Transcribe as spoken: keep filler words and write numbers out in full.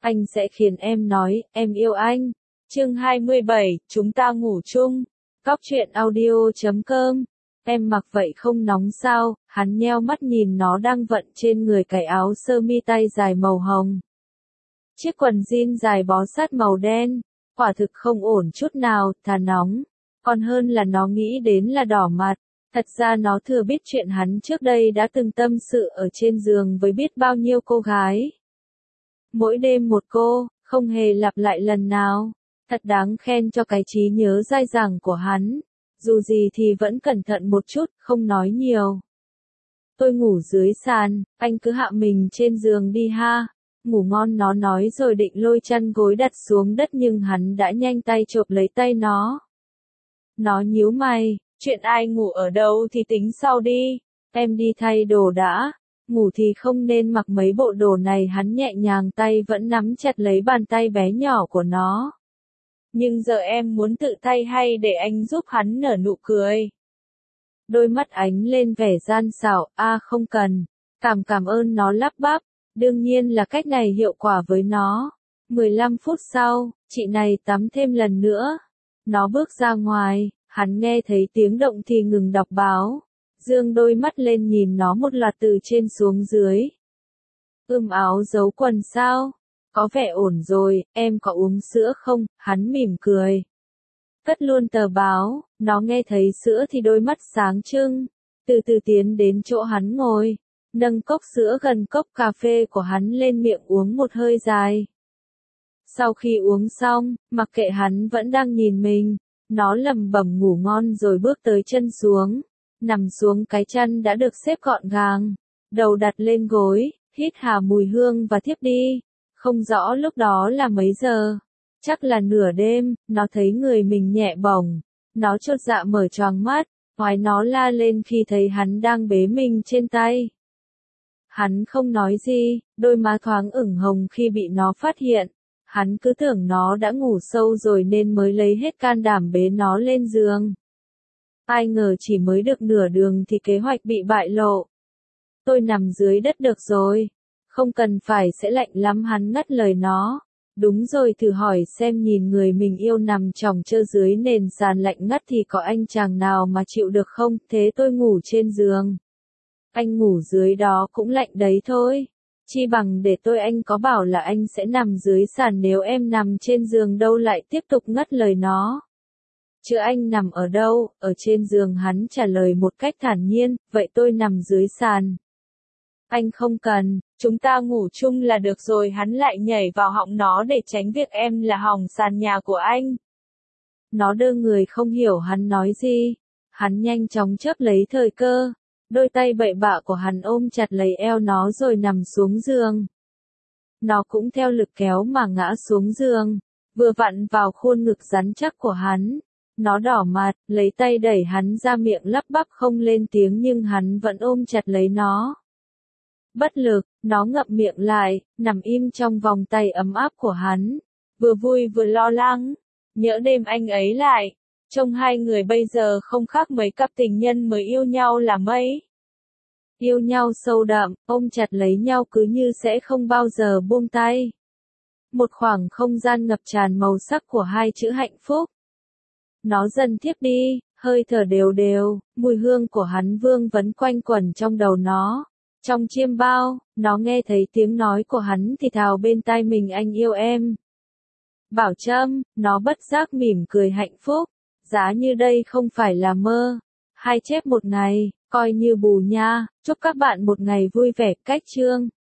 Anh sẽ khiến em nói, em yêu anh. Chương hai mươi bảy, chúng ta ngủ chung. Cóc truyện audio chấm com. Em mặc vậy không nóng sao? Hắn nheo mắt nhìn nó đang vận trên người cái áo sơ mi tay dài màu hồng. Chiếc quần jean dài bó sát màu đen, quả thực không ổn chút nào, thà nóng. Còn hơn là nó nghĩ đến là đỏ mặt. Thật ra nó thừa biết chuyện hắn trước đây đã từng tâm sự ở trên giường với biết bao nhiêu cô gái. Mỗi đêm một cô, không hề lặp lại lần nào. Thật đáng khen cho cái trí nhớ dai dẳng của hắn. Dù gì thì vẫn cẩn thận một chút, không nói nhiều. Tôi ngủ dưới sàn, anh cứ hạ mình trên giường đi ha. Ngủ ngon, nó nói rồi định lôi chăn gối đặt xuống đất nhưng hắn đã nhanh tay chộp lấy tay nó. Nó nhíu mày, chuyện ai ngủ ở đâu thì tính sau đi. Em đi thay đồ đã. Ngủ thì không nên mặc mấy bộ đồ này. Hắn nhẹ nhàng tay vẫn nắm chặt lấy bàn tay bé nhỏ của nó. Nhưng giờ em muốn tự thay hay để anh giúp? Hắn nở nụ cười. Đôi mắt ánh lên vẻ gian xảo, a à, không cần. Cảm cảm ơn, nó lắp bắp. Đương nhiên là cách này hiệu quả với nó. mười lăm phút sau, chị này tắm thêm lần nữa. Nó bước ra ngoài, hắn nghe thấy tiếng động thì ngừng đọc báo. Dương đôi mắt lên nhìn nó một loạt từ trên xuống dưới. Ưm, áo giấu quần sao? Có vẻ ổn rồi, em có uống sữa không? Hắn mỉm cười. Cất luôn tờ báo, nó nghe thấy sữa thì đôi mắt sáng trưng. Từ từ tiến đến chỗ hắn ngồi, nâng cốc sữa gần cốc cà phê của hắn lên miệng uống một hơi dài. Sau khi uống xong, mặc kệ hắn vẫn đang nhìn mình, nó lẩm bẩm ngủ ngon rồi bước tới chân xuống. Nằm xuống cái chăn đã được xếp gọn gàng, đầu đặt lên gối, hít hà mùi hương và thiếp đi. Không rõ lúc đó là mấy giờ, chắc là nửa đêm. Nó thấy người mình nhẹ bổng, nó chột dạ mở choàng mắt, hoài nó la lên khi thấy hắn đang bế mình trên tay. Hắn không nói gì, đôi má thoáng ửng hồng khi bị nó phát hiện. Hắn cứ tưởng nó đã ngủ sâu rồi nên mới lấy hết can đảm bế nó lên giường. Ai ngờ chỉ mới được nửa đường thì kế hoạch bị bại lộ. Tôi nằm dưới đất được rồi. Không cần phải, sẽ lạnh lắm. Hắn ngắt lời nó. Đúng rồi, thử hỏi xem, nhìn người mình yêu nằm chỏng chơ dưới nền sàn lạnh ngắt thì có anh chàng nào mà chịu được không? Thế tôi ngủ trên giường. Anh ngủ dưới đó cũng lạnh đấy thôi. Chi bằng để tôi, anh có bảo là anh sẽ nằm dưới sàn nếu em nằm trên giường đâu. Lại tiếp tục ngắt lời nó. Chứ anh nằm ở đâu? Ở trên giường, hắn trả lời một cách thản nhiên. Vậy tôi nằm dưới sàn. Anh không cần, chúng ta ngủ chung là được rồi. Hắn lại nhảy vào họng nó để tránh việc em là hỏng sàn nhà của anh. Nó đơ người không hiểu hắn nói gì. Hắn nhanh chóng chớp lấy thời cơ. Đôi tay bậy bạ của hắn ôm chặt lấy eo nó rồi nằm xuống giường. Nó cũng theo lực kéo mà ngã xuống giường, vừa vặn vào khuôn ngực rắn chắc của hắn. Nó đỏ mặt, lấy tay đẩy hắn ra, miệng lắp bắp không lên tiếng nhưng hắn vẫn ôm chặt lấy nó. Bất lực, nó ngậm miệng lại, nằm im trong vòng tay ấm áp của hắn. Vừa vui vừa lo lắng. Nhỡ đêm anh ấy lại. Trông hai người bây giờ không khác mấy cặp tình nhân mới yêu nhau là mấy. Yêu nhau sâu đậm, ôm chặt lấy nhau cứ như sẽ không bao giờ buông tay. Một khoảng không gian ngập tràn màu sắc của hai chữ hạnh phúc. Nó dần thiếp đi, hơi thở đều đều, mùi hương của hắn vương vấn quanh quẩn trong đầu nó. Trong chiêm bao, nó nghe thấy tiếng nói của hắn thì thào bên tai mình, anh yêu em. Bảo Trâm, nó bất giác mỉm cười hạnh phúc. Giá như đây không phải là mơ. Hai chép một ngày, coi như bù nha. Chúc các bạn một ngày vui vẻ. Cách chương.